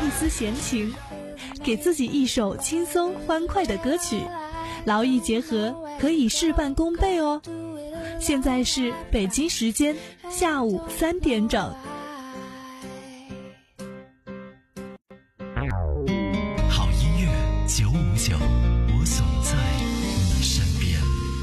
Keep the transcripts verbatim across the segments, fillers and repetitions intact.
一丝闲情，给自己一首轻松欢快的歌曲，劳逸结合，可以事半功倍哦。现在是北京时间下午三点整。 好音乐九五九，我总在你身边。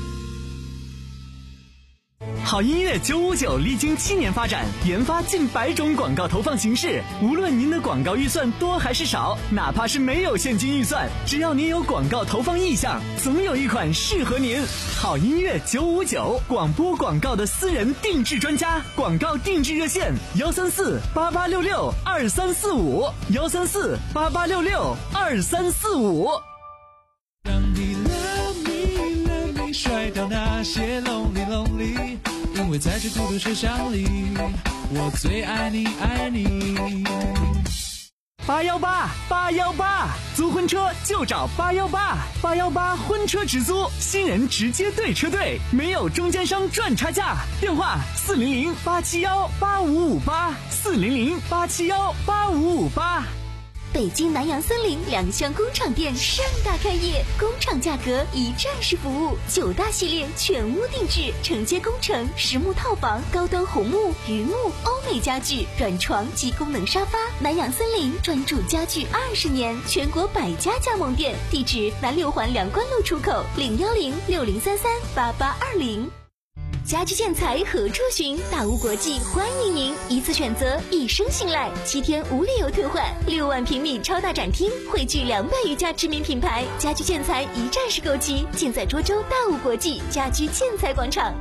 好音乐九五九历经七年发展，研发近百种广告投放形式。无论您的广告预算多还是少，哪怕是没有现金预算，只要您有广告投放意向，总有一款适合您。好音乐九五九，广播广告的私人定制专家，广告定制热线幺三四八八六六二三四五幺三四八八六六二三四五。 让你 love me love me 甩掉那些 lonely lonely， 因为在这孤独世上里，我最爱你爱你。 八幺八八幺八，租婚车就找八幺八八幺八婚车直租，新人直接对车队，没有中间商赚差价。电话四零零八七幺八五五八四零零八七幺八五五八。 北京南洋森林两厢工厂店盛大开业，工厂价格一站式服务，九大系列全屋定制，承接工程、实木套房、高端红木、榆木、欧美家具、软床及功能沙发。南洋森林专注家具二十年，全国百家加盟店，地址南六环梁关路出口零幺零六零三三八八二零。家居建材何处寻？大屋国际欢迎您，一次选择，一生信赖，七天无理由退换，六万平米超大展厅，汇聚两百余家知名品牌，家居建材一站式购齐，尽在涿州大屋国际家居建材广场。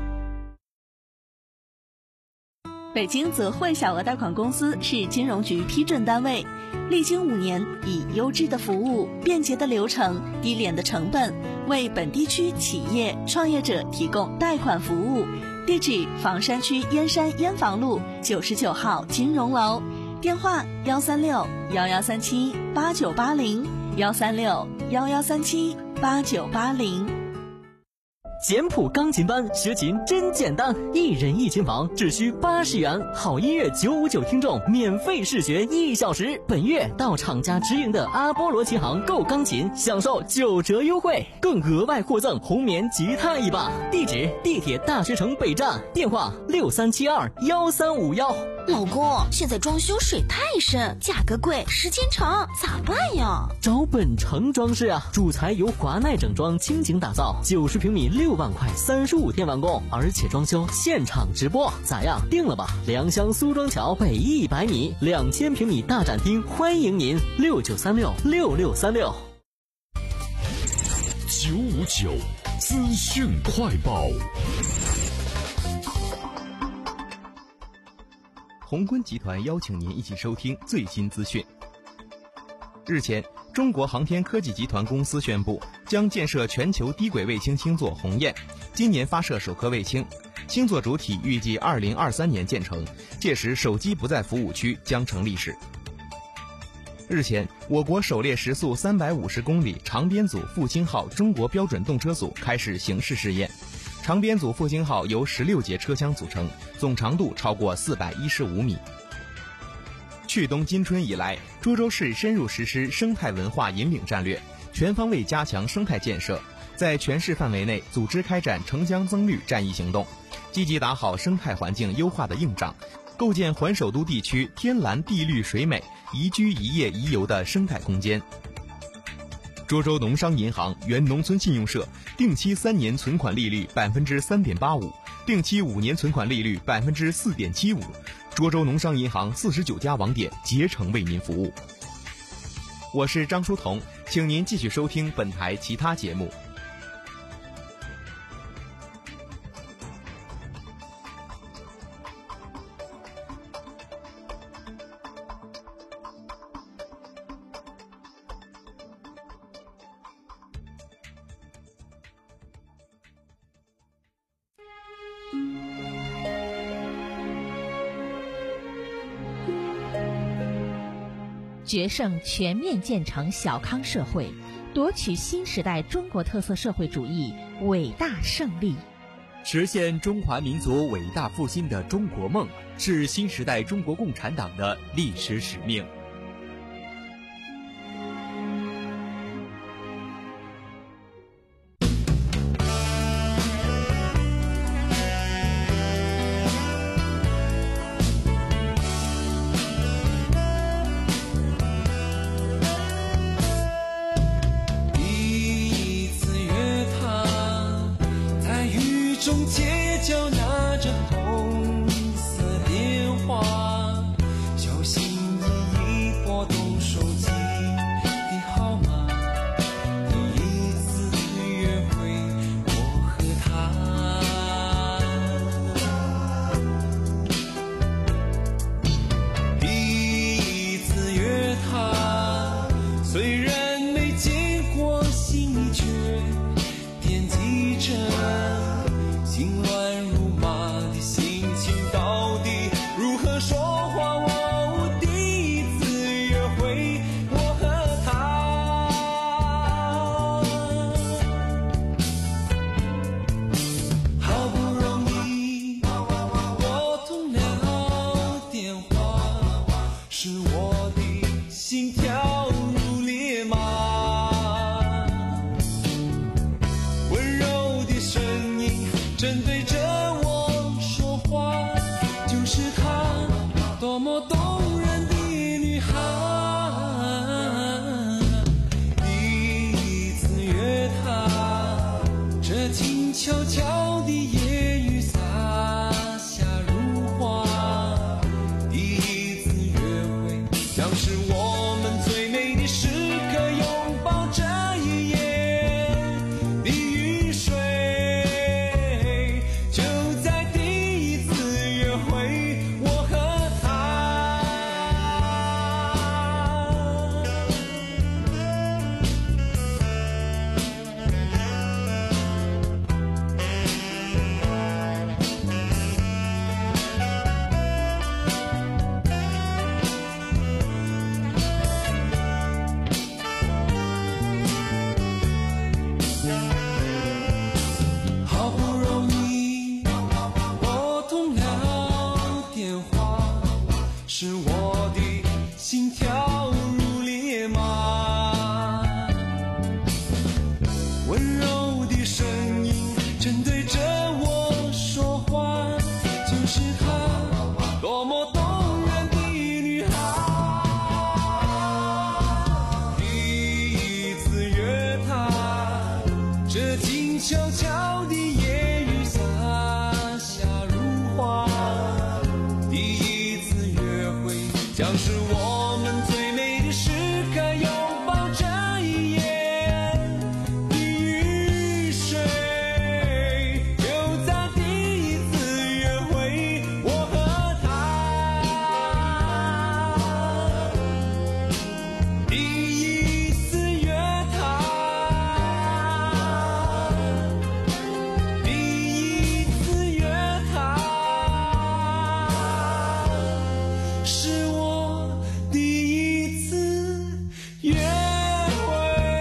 北京泽汇小额贷款公司是金融局批准单位，历经五年，以优质的服务、便捷的流程、低廉的成本，为本地区企业创业者提供贷款服务。地址：房山区燕山燕房路九十九号金融楼，电话幺三六幺幺三七八九八零幺三六幺幺三七八九八零。 简谱钢琴班学琴真简单，一人一琴房只需八十元，好音乐九五九听众免费试学一小时。本月到厂家直营的阿波罗琴行购钢琴，享受九折优惠，更额外获赠红棉吉他一把。地址：地铁大学城北站，电话六三七二幺三五幺。 老公，现在装修水太深，价格贵，时间长，咋办呀？ 找本城装饰啊，主材由华奈整装倾情打造，九十平米六万块，三十五天完工，而且装修现场直播，咋样？定了吧？良乡苏庄桥北一百米，两千平米大展厅，欢迎您，六九三六六六三六。 九五九资讯快报。 宏观集团邀请您一起收听最新资讯。日前，中国航天科技集团公司宣布，将建设全球低轨卫星星座鸿雁，今年发射首颗卫星。星座主体预计二零二三年建成，届时手机不在服务区将成历史。日前，我国首列时速三百五十公里长编组复兴号中国标准动车组开始行试试验。长编组复兴号由十六节车厢组成，总长度超过四百一十五米。去冬今春以来，涿州市深入实施生态文化引领战略，全方位加强生态建设，在全市范围内组织开展城乡增绿战役行动，积极打好生态环境优化的硬仗，构建环首都地区天蓝地绿水美、宜居宜业宜游的生态空间。涿州农商银行原农村信用社定期三年存款利率百分之三点八五，定期五年存款利率百分之四点七五。涿州农商银行四十九家网点竭诚为您服务。我是张书彤，请您继续收听本台其他节目。 决胜全面建成小康社会，夺取新时代中国特色社会主义伟大胜利， 实现中华民族伟大复兴的中国梦，是新时代中国共产党的历史使命。 中街角拿着红色电话，小心翼翼拨动手机的号码。第一次约会，我和他，第一次约他，虽然没见过，心里却惦记着。心乱如麻的心情到底如何说话？我第一次约会，我和他，好不容易拨通了电话，是我的心跳如烈马，温柔的声音正对着我说话，就是她，多么动人的女孩。第一次约她，这静悄悄的夜雨洒下如花。第一次约会，像是我们最美的时刻，拥抱这一夜的雨水。就在第一次约会，我和他，好不容易拨通了电话，是我的心跳如烈马，温柔的声音正对着我说话，就是她，多么动人的女孩。第一次约她，这静悄悄的夜雨洒下如花。第一次约会，像是我们最美的时刻，拥抱这一夜的雨水。就在第一次约会，我和他，第一次约他，第一次约他，是我第一次约会。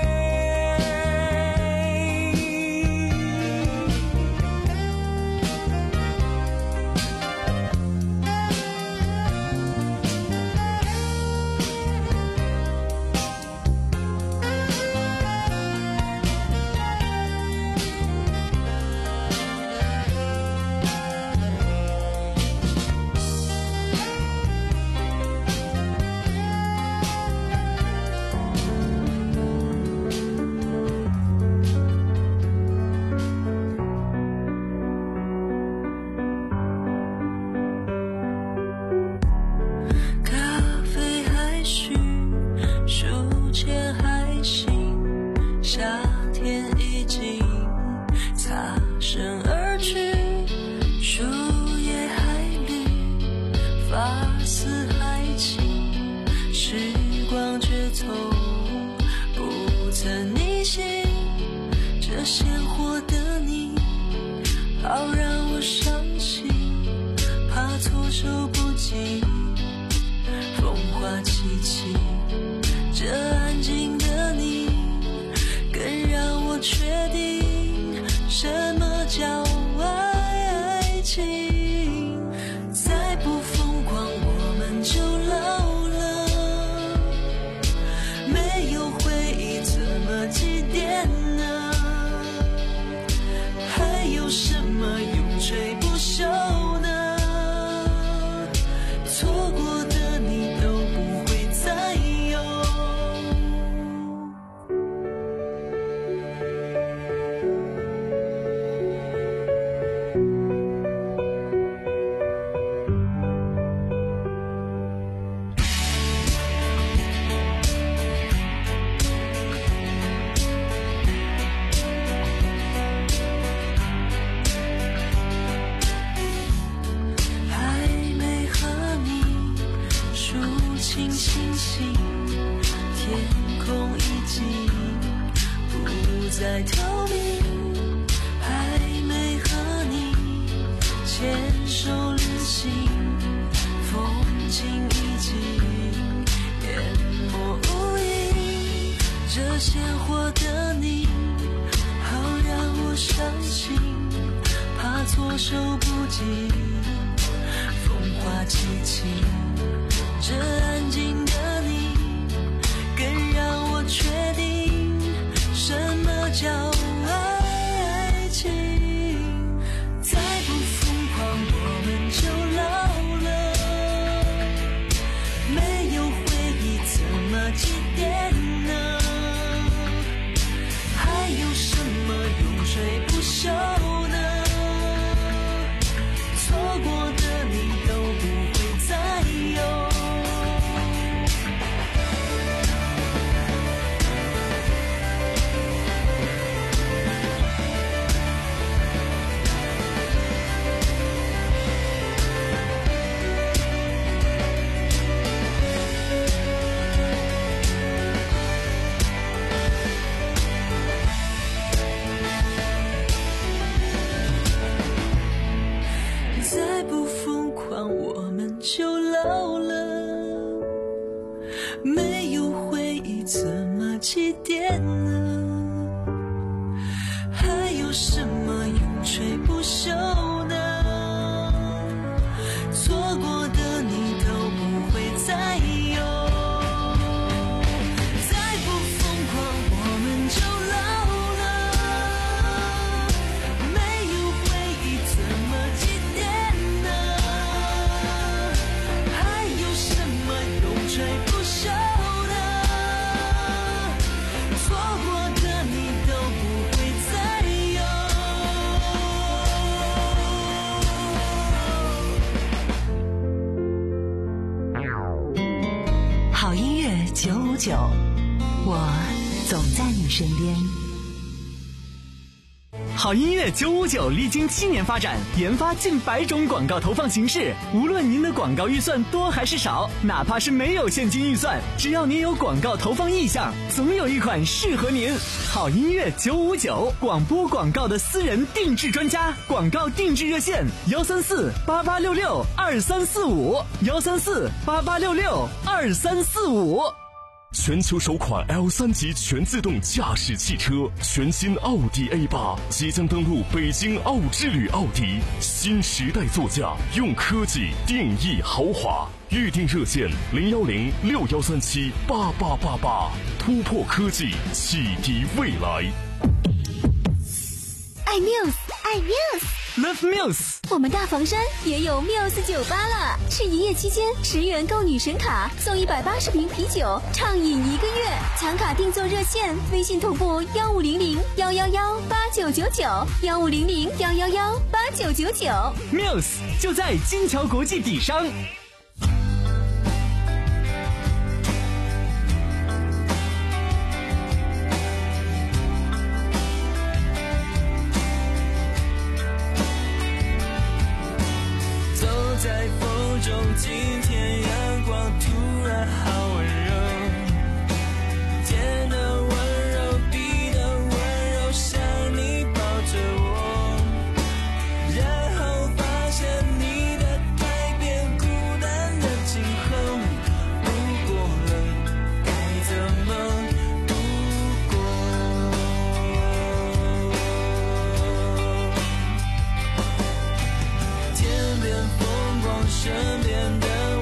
咖啡还需，书签还行，夏天已经擦身而去，树叶还绿，发丝还轻，时光却从不曾逆行。这鲜活的你，好让我伤心，怕措手不及。风花凄凄，这安静的你，更让我确定什么叫爱情。再不疯狂，我们就老了，没有回忆怎么祭奠呢？还有什么永垂不朽呢？错过的你都不会再有。 我相信，怕措手不及，风花凄凄，这安静的你更让我确定什么叫爱情。再不疯狂我们就老了，没有回忆怎么祭奠呢？还有什么永垂不朽呢？错过的你都不会再有。再不疯狂我们就老了，没有回忆怎么祭奠呢？还有什么永垂不朽呢？错过的你都不会再有。再不疯狂我们就老了，没有回忆怎么祭奠呢？还有什么永垂不朽呢？错过的你都不会再有。 好音乐九五九，我总在你身边。 好音乐九五九历经七年发展，研发近百种广告投放形式。无论您的广告预算多还是少，哪怕是没有现金预算，只要您有广告投放意向，总有一款适合您。好音乐九五九，广播广告的私人定制专家，广告定制热线：幺三四八八六六二三四五，幺三四八八六六二三四五。 全球首款 L 三 级全自动驾驶汽车，全新奥迪 A 八即将登陆北京奥之旅奥迪，新时代座驾，用科技定义豪华。预订热线零幺零六幺三七八八八八，突破科技，启迪未来。 爱 Muse， 爱 Muse。 Love Muse， 我们大房山也有 Muse 酒吧了，是一夜期间十元购女神卡送一百八十瓶啤酒，畅饮一个月。抢卡订座热线：微信同步幺五零零幺幺幺八九九九，幺五零零幺幺幺八九九九。 Muse 就在金桥国际底商。 在风中，今天阳光突然好温柔，天的温柔，地的温柔，像你抱着我，然后发现你的改变，孤单的今后，不过了，该怎么度过？天边风光，身边的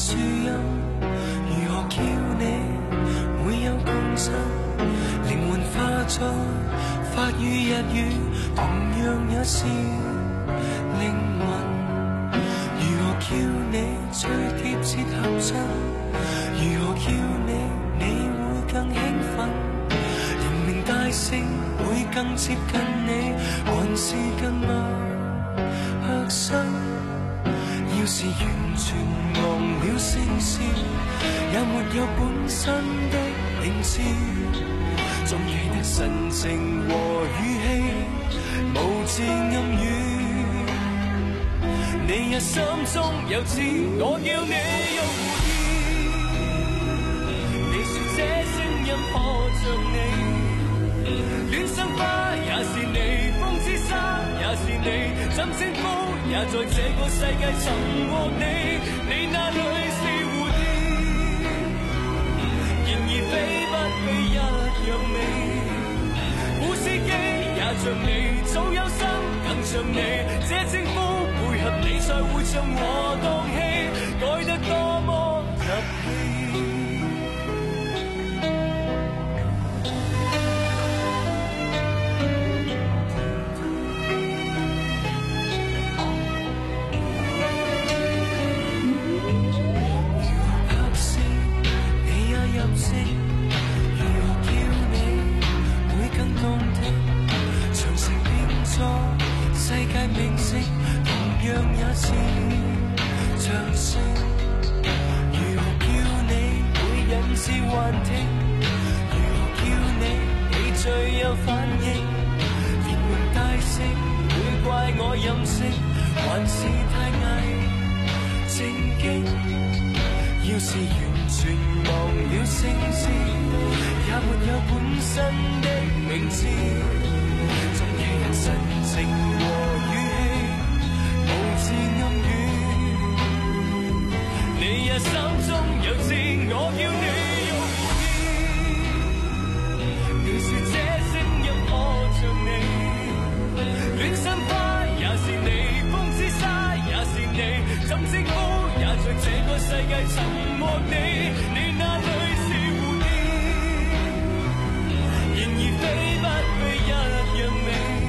树荫，如何叫你會有共振？靈魂化作法語日語，同樣也是靈魂。如何叫你最貼切合襯？如何叫你你會更興奮？人名大姓會更接近你，還是更陌生？要是完全忘了聲線，也沒有本身的名字，總記得神情和語氣，無字暗語。你也心中有知，我叫你用回憶。你說這聲音可像你，戀心花也是你，風之沙也是你，怎稱呼也在這個世界尋獲你。你那裏是蝴蝶，然而飛不飛一樣美。古司機也像你，早有心更像你，這稱呼配合你才會唱和蕩氣，改得多麼入戲。世界明星同樣也是掌聲，如何叫你會引致幻聽？如何叫你你最有反應？連環大聲會怪我任性，還是太偽正經？要是完全忘了聲線，也沒有本身的名字，總記得神情和語氣，無字暗語。你也心中有知，我叫你用回憶。你說這聲音可像你，戀心花也是你，風之沙也是你，怎稱呼也在這個世界尋獲你。你那裏是蝴蝶，然而飛不飛一樣美。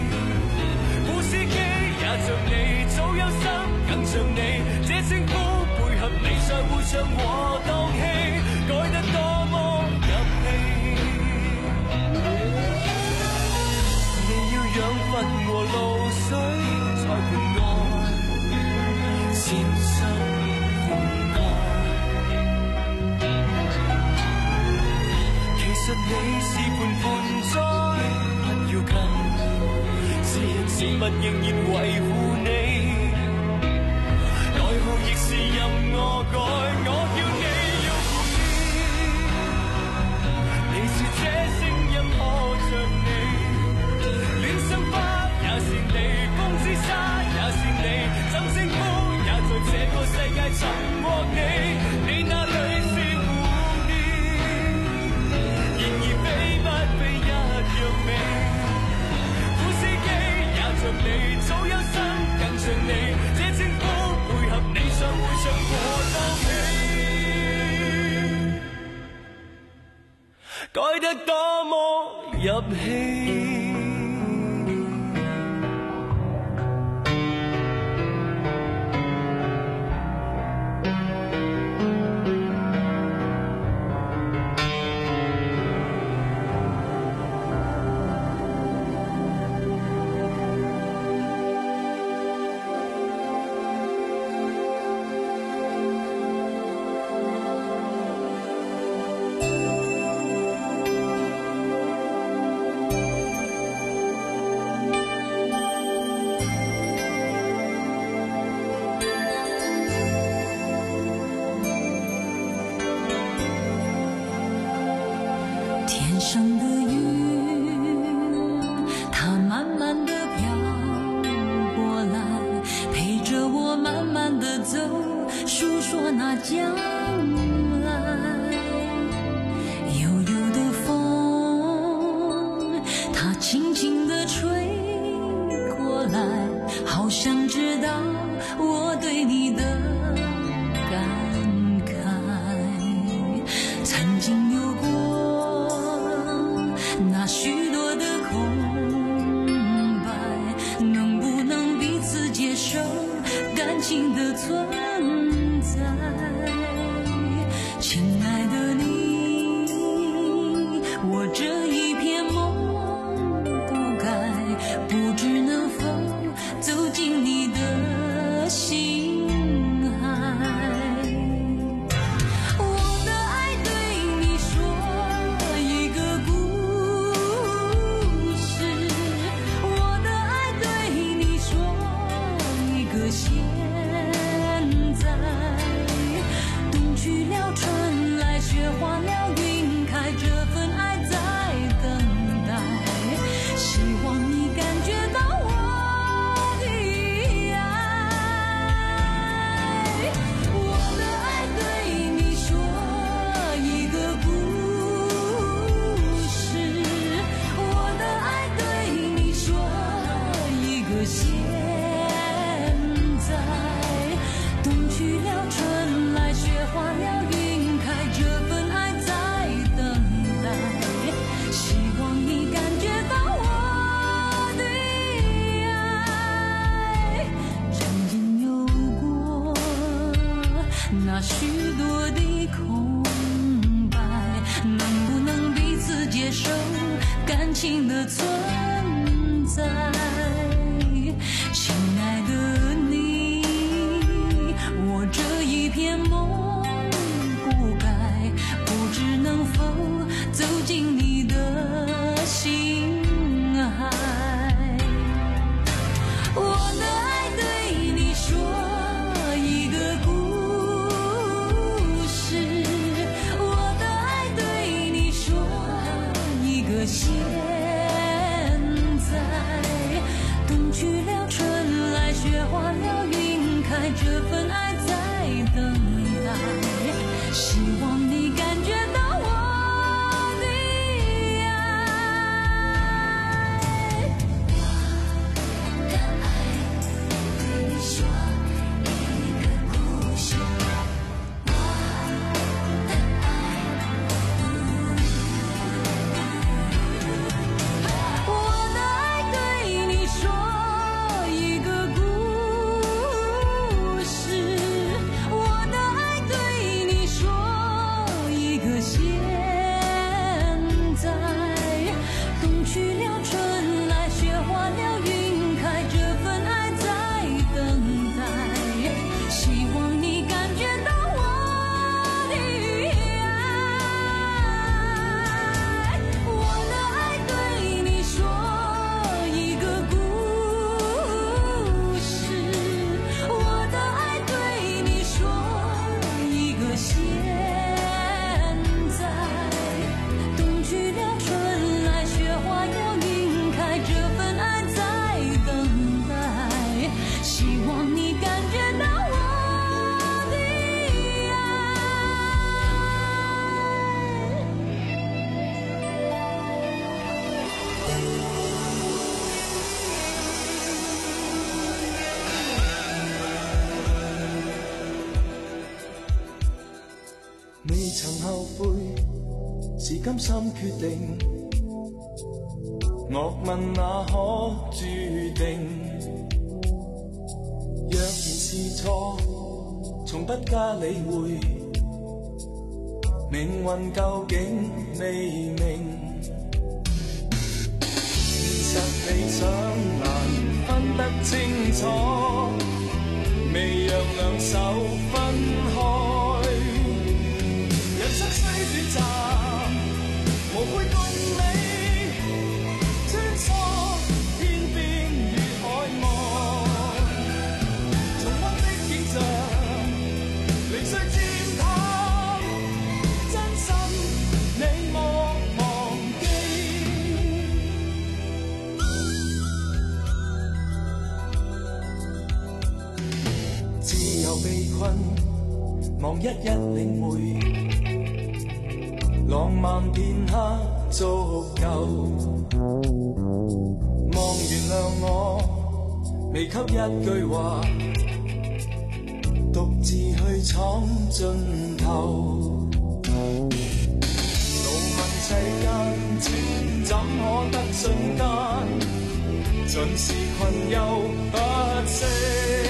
像你早有心更像你，這稱呼配合你才會唱和蕩氣，改得多麼入戲。你要養分和露水才伴愛，漸生灌溉。其實你是盤盆栽，不要緊。是人是物仍然維護你，代號亦是任我改，我叫你用回憶。你說這聲音可像你，戀心花也是你，風之沙也是你，怎稱呼也在這個世界尋獲你。你那裏是蝴蝶，然而飛不飛一樣美。像你早有心更像你，這稱呼配合你才會唱和蕩氣，改得多麼入戲。好想知道我对你的感慨。 受感情的存在。亲爱的你，我这一片梦不该，不知能否走进你的心海。我的爱对你说一个故事，我的爱对你说一个现在。冬去了春来，雪化了云开，这份爱在等待。希望你感觉到我的爱。我的爱对你说一个故事，我的爱对你说一个现在。冬去了春来，雪化了云开，这份爱在等待。希望你感觉到我的爱。曾经有过那许多的空白，能不能彼此接受感情的存在？亲爱的你，我这一片梦不该，不知能否走进你的心海。我的爱对你说一个故事，我的爱对你说一个现在。冬去了春来，雪化了云开，这份爱在等待。希望你感觉到我的爱。我的爱对你说一个故事，我的爱，我的爱对你说一个故事，我的爱对你说一个现在。冬去了春来，雪化了云开，这份爱在等待。希望你感觉到我的爱。我的爱对你说一个故事，我的爱对你说一个现在。冬去了春来，雪化了云开，这份爱在等待。希望你感觉到我的未曾後悔，是甘心決定。樂問那可注定？若然是錯，從不加理會。命運究竟未明，現實理想難分得清楚，未讓兩手分開。人生雖短暫，無悔共你穿梭天邊與海岸，重溫的景象，零碎漸淡，真心你莫忘記。自由被困，望一一領會。浪漫片刻足夠，望原諒我未給一句話，獨自去闖盡頭。路問世間情怎可得瞬間，盡是困憂不息。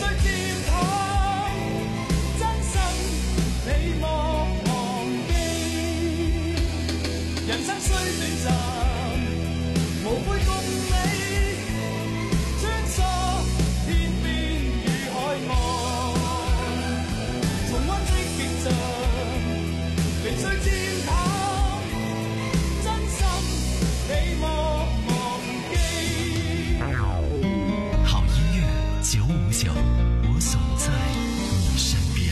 天堂，真心你莫忘記。人生雖短暫，無悔共你穿梭天邊與海岸，重溫的景象，零碎踐踏，真心你莫忘記。 好音樂九五九，我總在你身邊。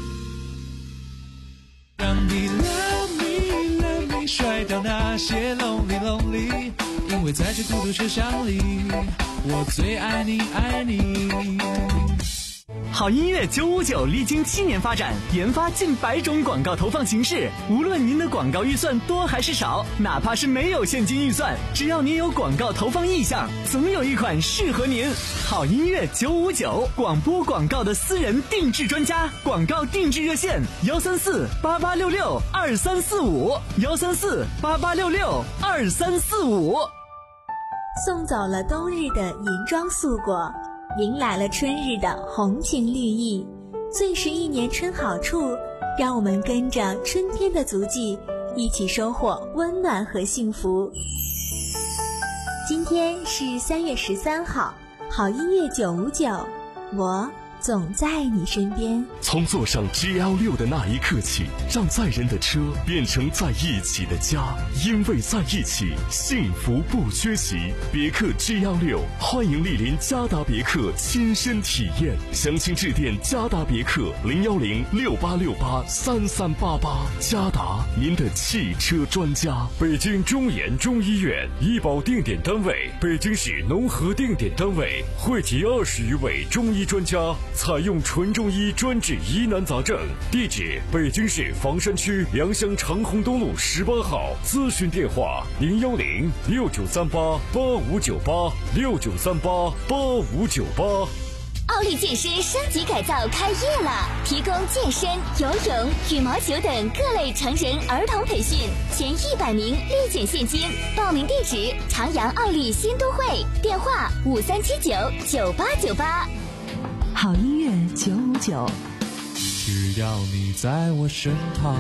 讓你 love me love me 甩掉那些 lonely lonely， 因為在這孤獨車廂裡，我最愛你愛你。 好音乐九五九历经七年发展，研发近百种广告投放形式。无论您的广告预算多还是少，哪怕是没有现金预算，只要您有广告投放意向，总有一款适合您。好音乐九五九，广播广告的私人定制专家，广告定制热线：幺三四八八六六二三四五，幺三四八八六六二三四五。 送走了冬日的银装素裹，迎来了春日的红情绿意。最是一年春好处，让我们跟着春天的足迹，一起收获温暖和幸福。今天是三月十三号，好音乐九五九，我总在你身边。 从坐上 G L 六 的那一刻起，让载人的车变成在一起的家，因为在一起，幸福不缺席。别克 G L 六，欢迎莅临嘉达别克亲身体验，详情致电嘉达别克零幺零六八六八三三八八。嘉达，您的汽车专家。 北京中研中医院医保定点单位，北京市农合定点单位，汇集二十余位中医专家，采用纯中医专治疑难杂症。地址：北京市房山区良乡长虹东路十八号。咨询电话：零幺零六九三八八五九八六九三八八五九八。 奥利健身升级改造开业了，提供健身、游泳、羽毛球等各类成人儿童培训，前一百名立减现金。报名地址：长阳奥利新都会，电话五三七九九八九八。 好音乐九五九， 只要你在我身旁。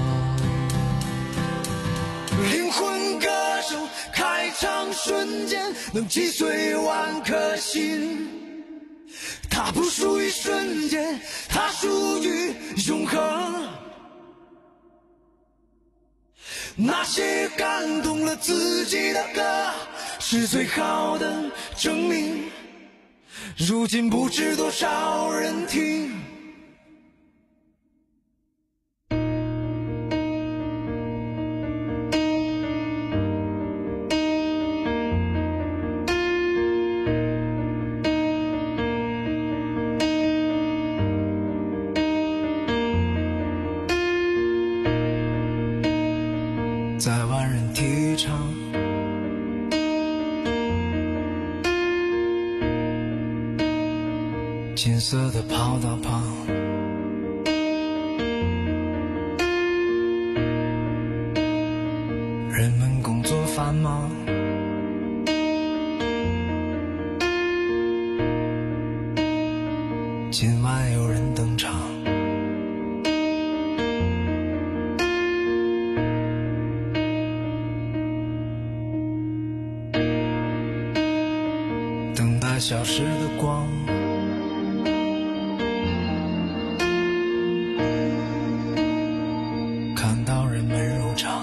灵魂歌手开场瞬间能击碎万颗心，它不属于瞬间，它属于永恒。那些感动了自己的歌，是最好的证明。如今不知多少人听。在万人体育场，金色的跑道旁，人们工作繁忙，今晚有人登场。等待消失的光，看到人们入场，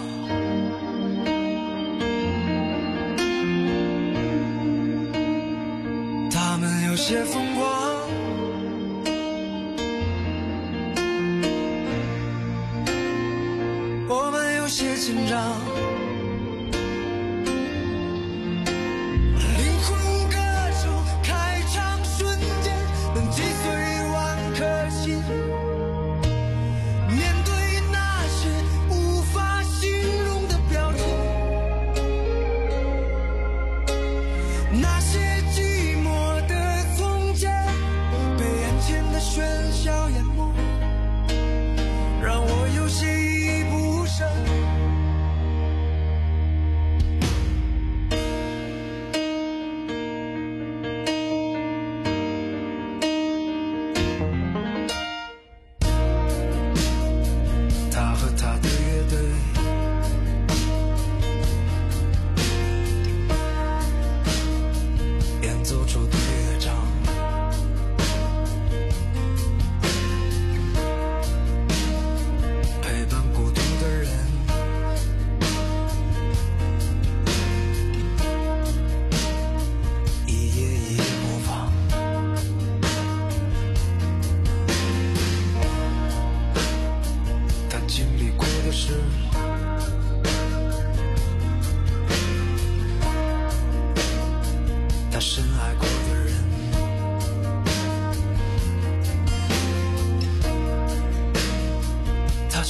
他们有些疯狂，我们有些紧张。那些寂寞的从前，被眼前的喧嚣淹没，让我有些依依不舍。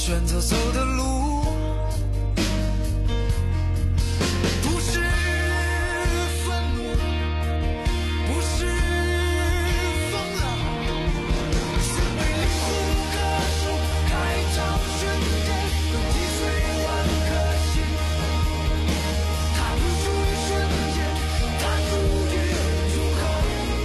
选择走的路，不是愤怒，不是疯了，是为灵魂歌手开场瞬间能击碎万颗心。它不属于瞬间，它属于永恒。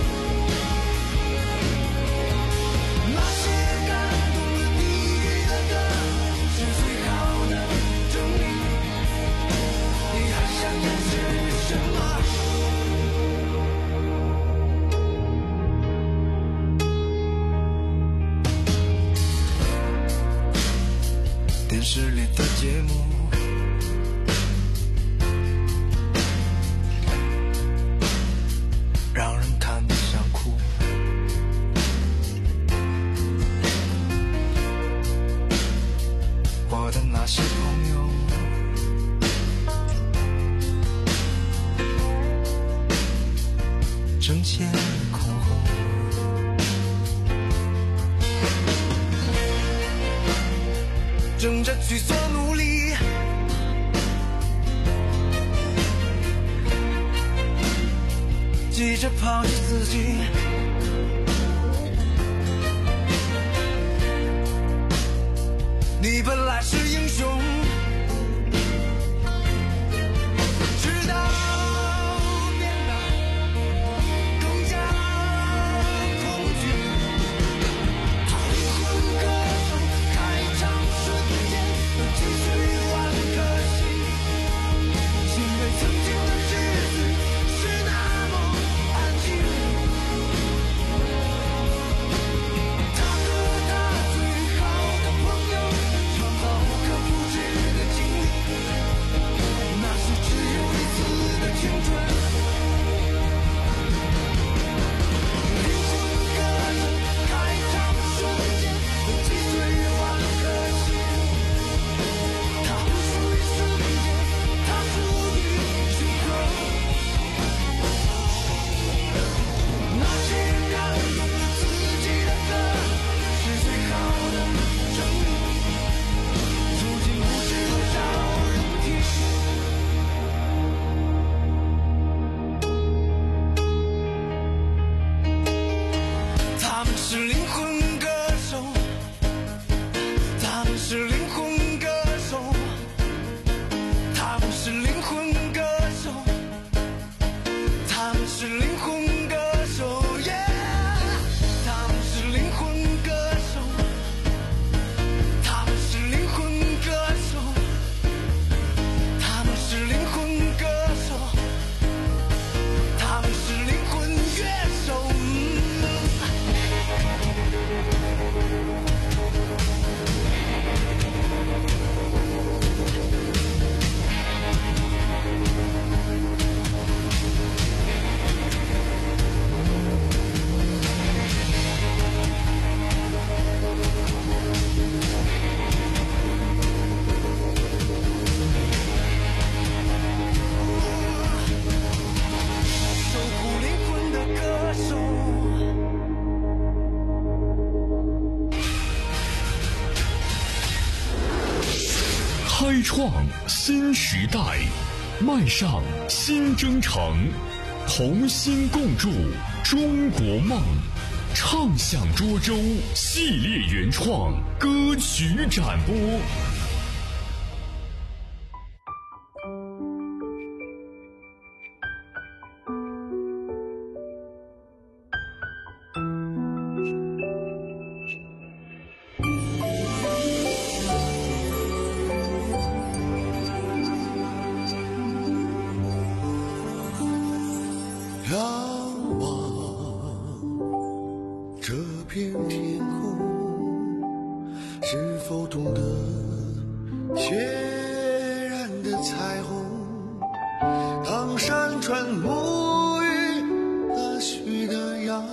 那些感动了你的歌，是最好的证明。你还想掩饰什么？电视里的节目，让人看得想哭。我的那些朋友，争先恐后，争着去做努力，急着抛弃自己。你本来是英雄，直到变得更加恐惧。他灵魂歌手开场瞬间能击碎万颗心，因为曾经的日子是那么安静。他和他最好的朋友创造不可复制的经历，那是只有一次的青春。灵魂歌手开场瞬间能击碎万颗心，它不属于瞬间，它属于永恒。那些感动了自己的歌，是最好的证明。如今不知多少人听。他们是灵魂歌手，他们是灵魂歌手，他们是灵魂歌手，他们是灵魂歌手，耶！他们是灵魂歌手，他们是灵魂歌手，他们是灵魂歌手，他们是灵魂乐手。守护灵魂的歌手。 开创新时代，迈上新征程，同心共筑中国梦。唱响涿州系列原创歌曲展播。 仰望这片天空，是否懂得血染的彩虹？当山川沐浴了许的阳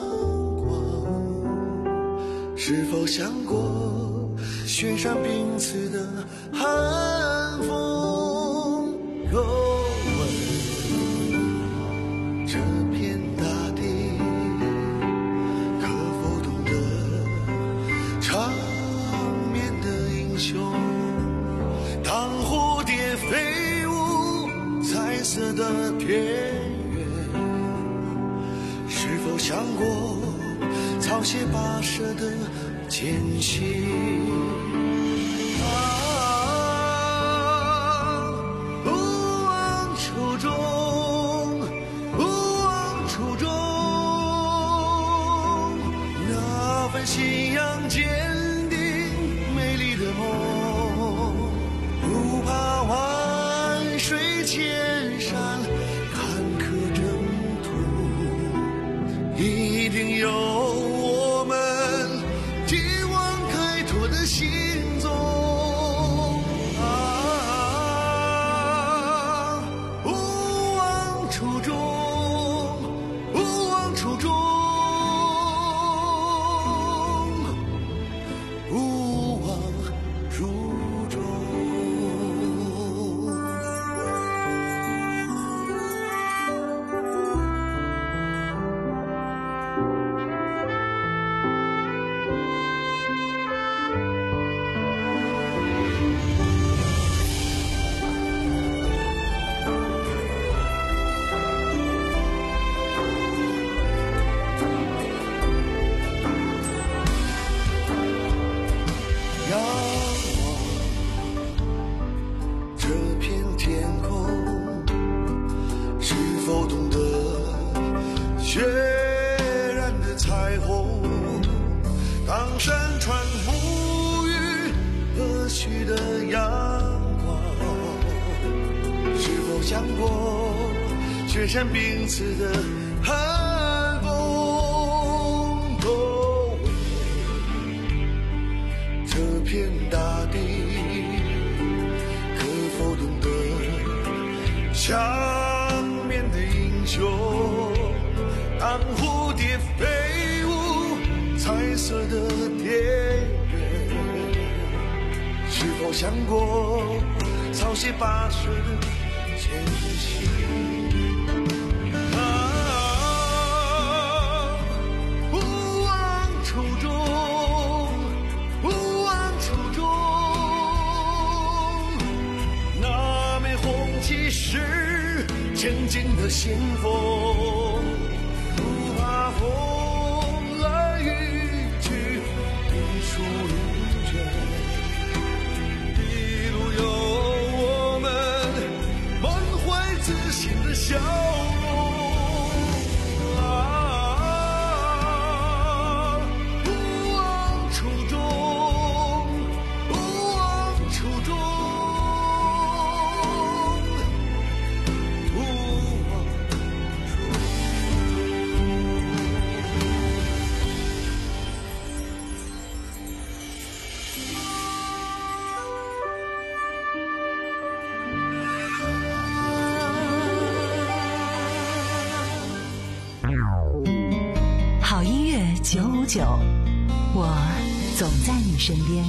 光，是否想过雪山冰刺的寒风？若问这片大地可否懂得长眠的英雄？ 的田园，是否想过草鞋跋涉的艰辛？啊，不忘初衷，不忘初衷，那份信仰坚定美丽的梦，不怕万水千山坎坷征途，一定有我们天网开拓的心踪。啊，不忘初衷，不忘初衷，不忘初衷。仰望这片天空，是否懂得血染的彩虹？当山川沐浴和煦的阳光，是否想过雪山冰刺的寒风？都为这片大地，可否懂得想念的英雄？当蝴蝶飞舞彩色的田园，是否想过草鞋跋涉的艰辛？啊，不忘初衷，不忘初衷，那枚红旗是前进的先锋，不怕风来雨去，一树如卷，一路有我们满怀自信的笑容。啊，不忘初衷，不忘初衷，不忘好音乐九五九，我总在你身边。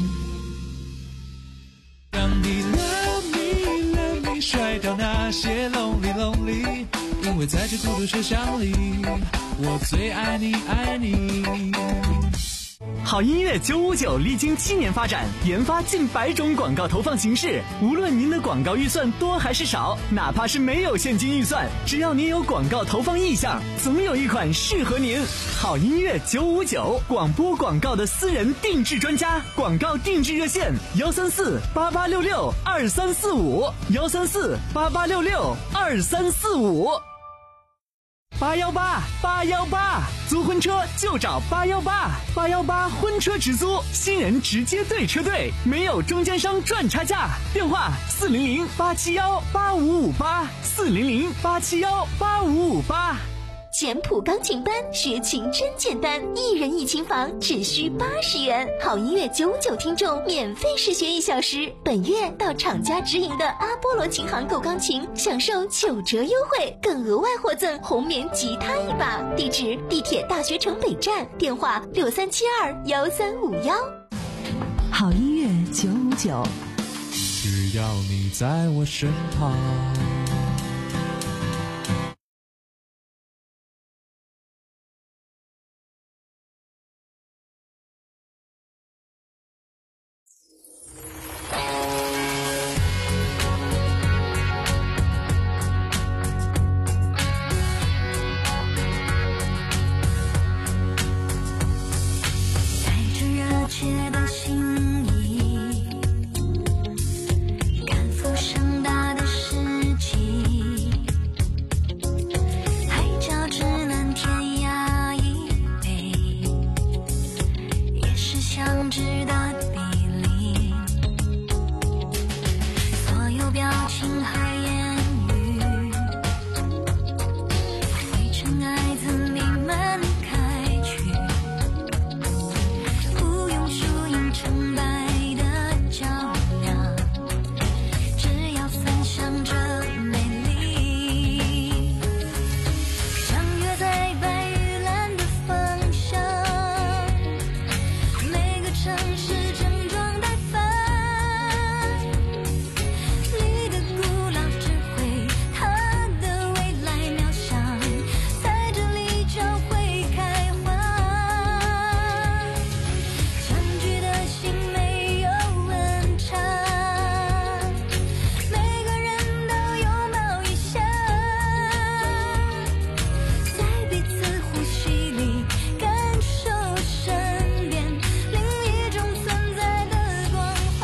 让你 love me love me 甩掉那些 lonely lonely， 因为在这孤独车厢里，我最爱你爱你。 好音乐九五九历经七年发展，研发近百种广告投放形式。无论您的广告预算多还是少，哪怕是没有现金预算，只要您有广告投放意向，总有一款适合您。好音乐九五九，广播广告的私人定制专家，广告定制热线：幺三四八八六六二三四五，幺三四八八六六二三四五。八幺八八幺八，租婚车就找八幺八，八幺八婚车直租，新人直接对车队，没有中间商赚差价。电话：四零零八七幺八五五八，四零零八七幺八五五八。 简谱钢琴班学琴真简单，一人一琴房只需八十元。好音乐九五九听众免费试学一小时，本月到厂家直营的阿波罗琴行购钢琴，享受九折优惠，更额外获赠红棉吉他一把。地址：地铁大学城北站，电话六三七二幺三五幺。 好音乐九五九， 只要你在我身旁。 切的心意，赶赴盛大的世纪，海角只能天涯一杯，也是相知的比例。所有表情和言语汇成爱字弥漫开去，不用输赢成败的较量，只要分享着美丽。相约在白玉兰的方向，每个城市整装待发，你的古老智慧，它的未来渺小，在这里就会开花。相聚的心没有温差，每个人都拥抱一下，在彼此呼吸里感受身边另一种存在的光华，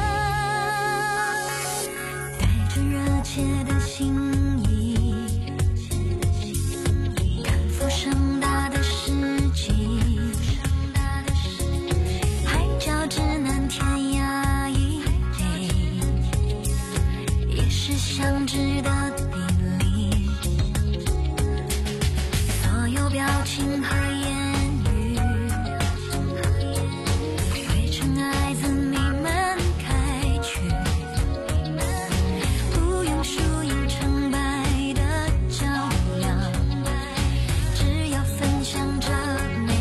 带着热切的心意，赶赴盛大的世纪，海角只能天涯一杯，也是相知的比例。所有表情和言语汇成爱字弥漫开去，不用输赢成败的较量，只要分享着美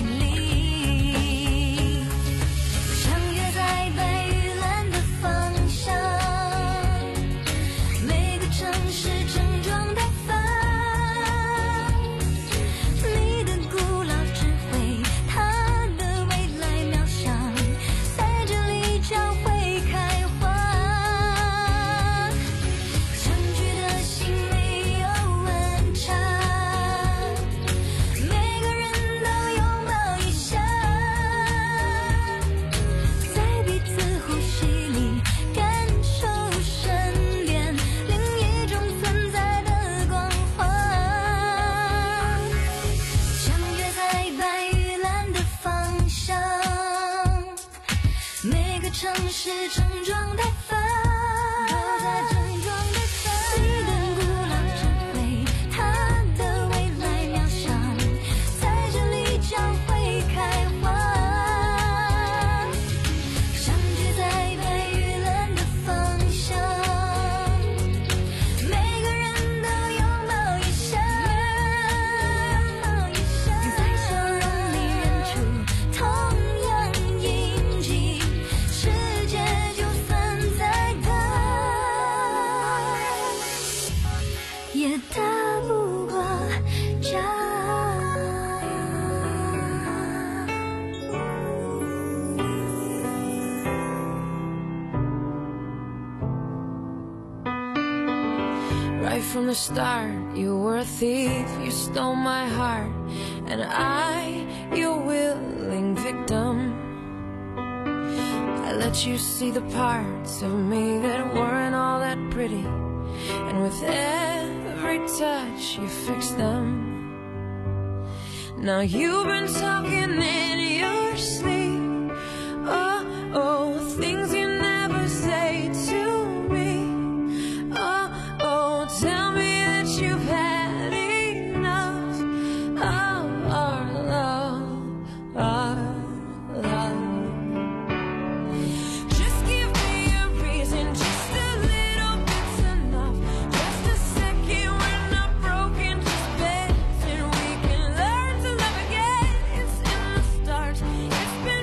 丽。相约在白玉兰的方向，每个城市整装待发，你的古老智慧，它的未来渺小，在这里就会开花。相聚的心没有温差，每个人都拥抱一下，在彼此呼吸里感受身边另一种存在的光华。相约在白玉兰的方向，每个城市整装待发，都在整装待发。你的古老智慧，它的未来渺小，在这里就会开花。相聚在白玉兰的方向，每个人都拥抱一下，在笑容里认出同样印记，世界就算再大，也大不过这。 Right from the start, you were a thief, you stole my heart, and I, your willing victim. I let you see the parts of me that weren't all that pretty, and with every touch you fixed them. Now you've been talking in your sleep, oh, oh, things you never say to me, oh, oh, tell me that you've had enough of our love, our love. Just give me a reason, just a little bit's enough. Just a second, we're not broken, just bends, and we can learn to love again. It's in the stars, it's been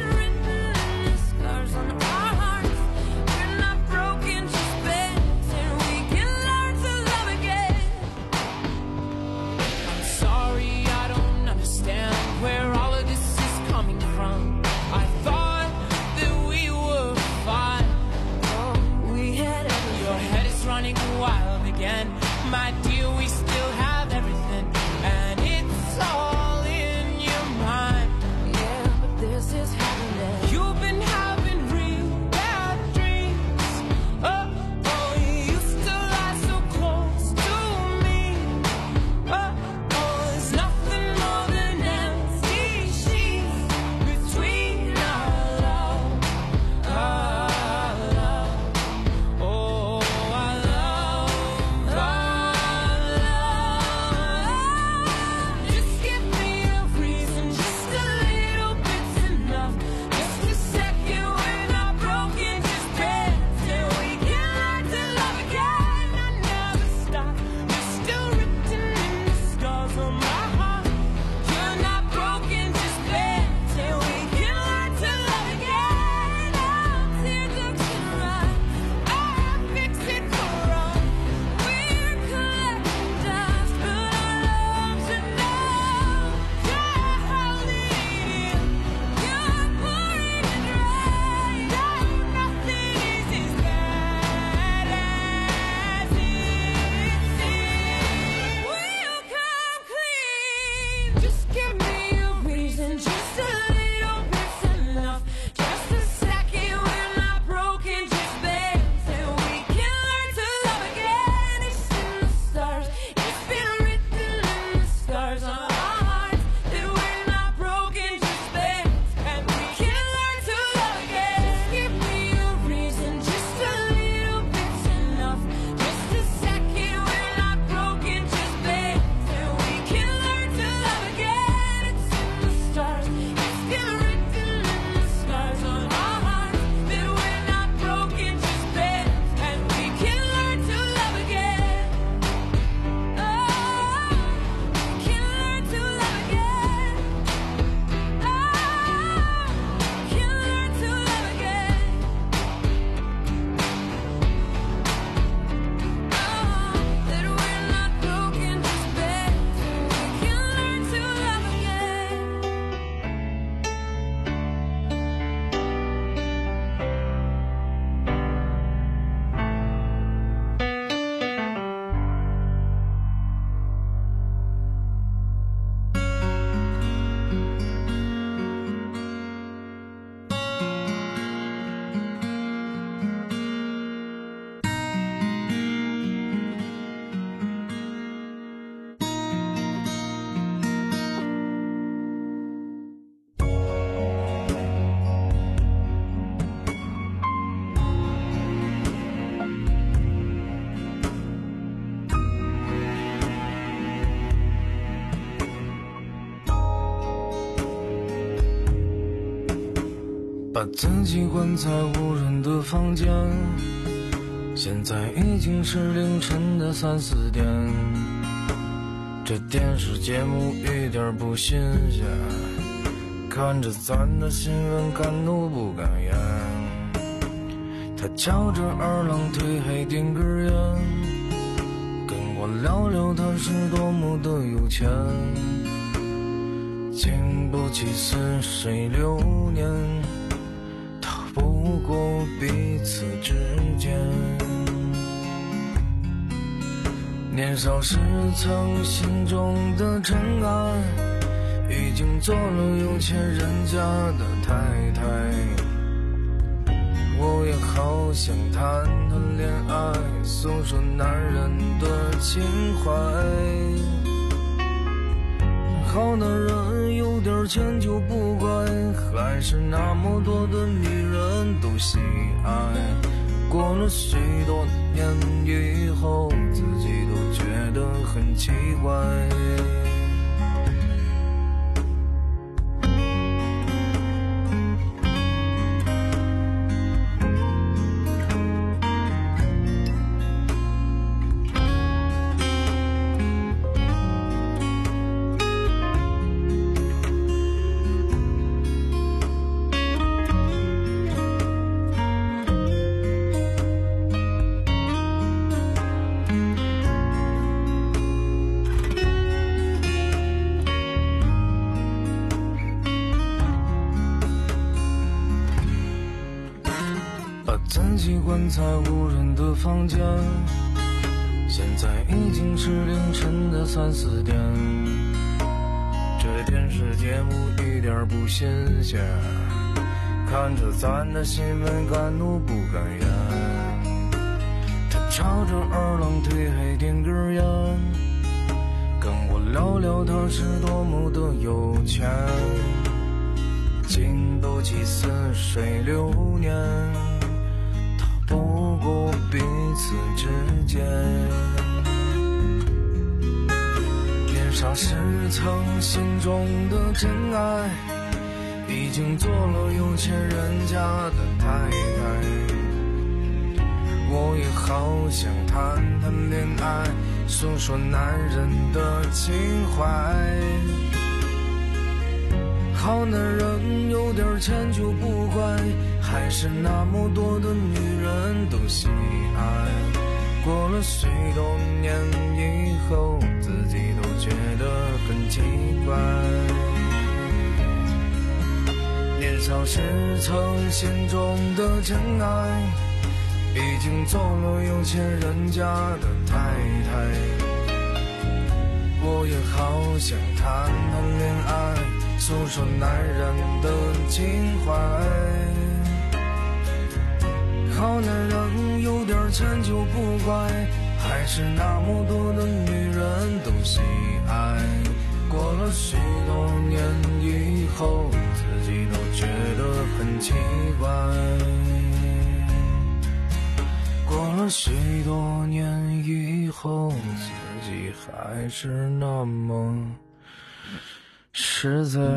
把自己关在无人的房间，现在已经是凌晨的三四点，这电视节目一点不新鲜，看着咱的新闻敢怒不敢言。他翘着二郎腿还点根烟，跟我聊聊他是多么的有钱，经不起似水流年，逃不过彼此之间。年少时曾心中的真爱，已经做了有钱人家的太太。我也好想谈谈恋爱，诉说男人的情怀。好男人有点钱就不怪，还是那么多的女人都喜爱。过了许多年以后，自己都觉得很奇怪。自己关在无人的房间，现在已经是凌晨的三四点，这电视节目一点不新鲜，看着咱的新闻敢怒不敢言。他翘着二郎腿还点根烟，跟我聊聊他是多么的有钱，经不起似水流年，不过彼此之间。年少时曾心中的真爱，已经做了有钱人家的太太。我也好想谈谈恋爱，诉说男人的情怀。好男人有点钱就不怪，还是那么多的女人都喜爱。过了许多年以后，自己都觉得很奇怪。年少时曾心中的真爱，已经做了有钱人家的太太。我也好想谈谈恋爱，诉说男人的情怀。好男人有点钱就不怪，还是那么多的女人都喜爱。过了许多年以后，自己都觉得很奇怪。过了许多年以后，自己还是那么实在。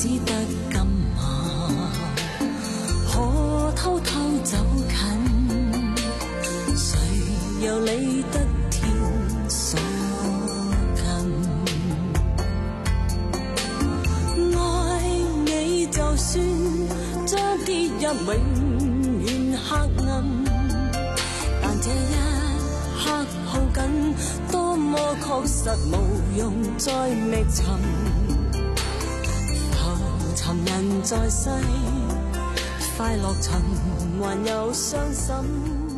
只得今晚，可偷偷走近，谁又理得天所近？爱你就算將跌入永遠黑暗，但這一刻抱緊，多麼確實無用再覓尋。浮沉人在世，快樂循環又傷心。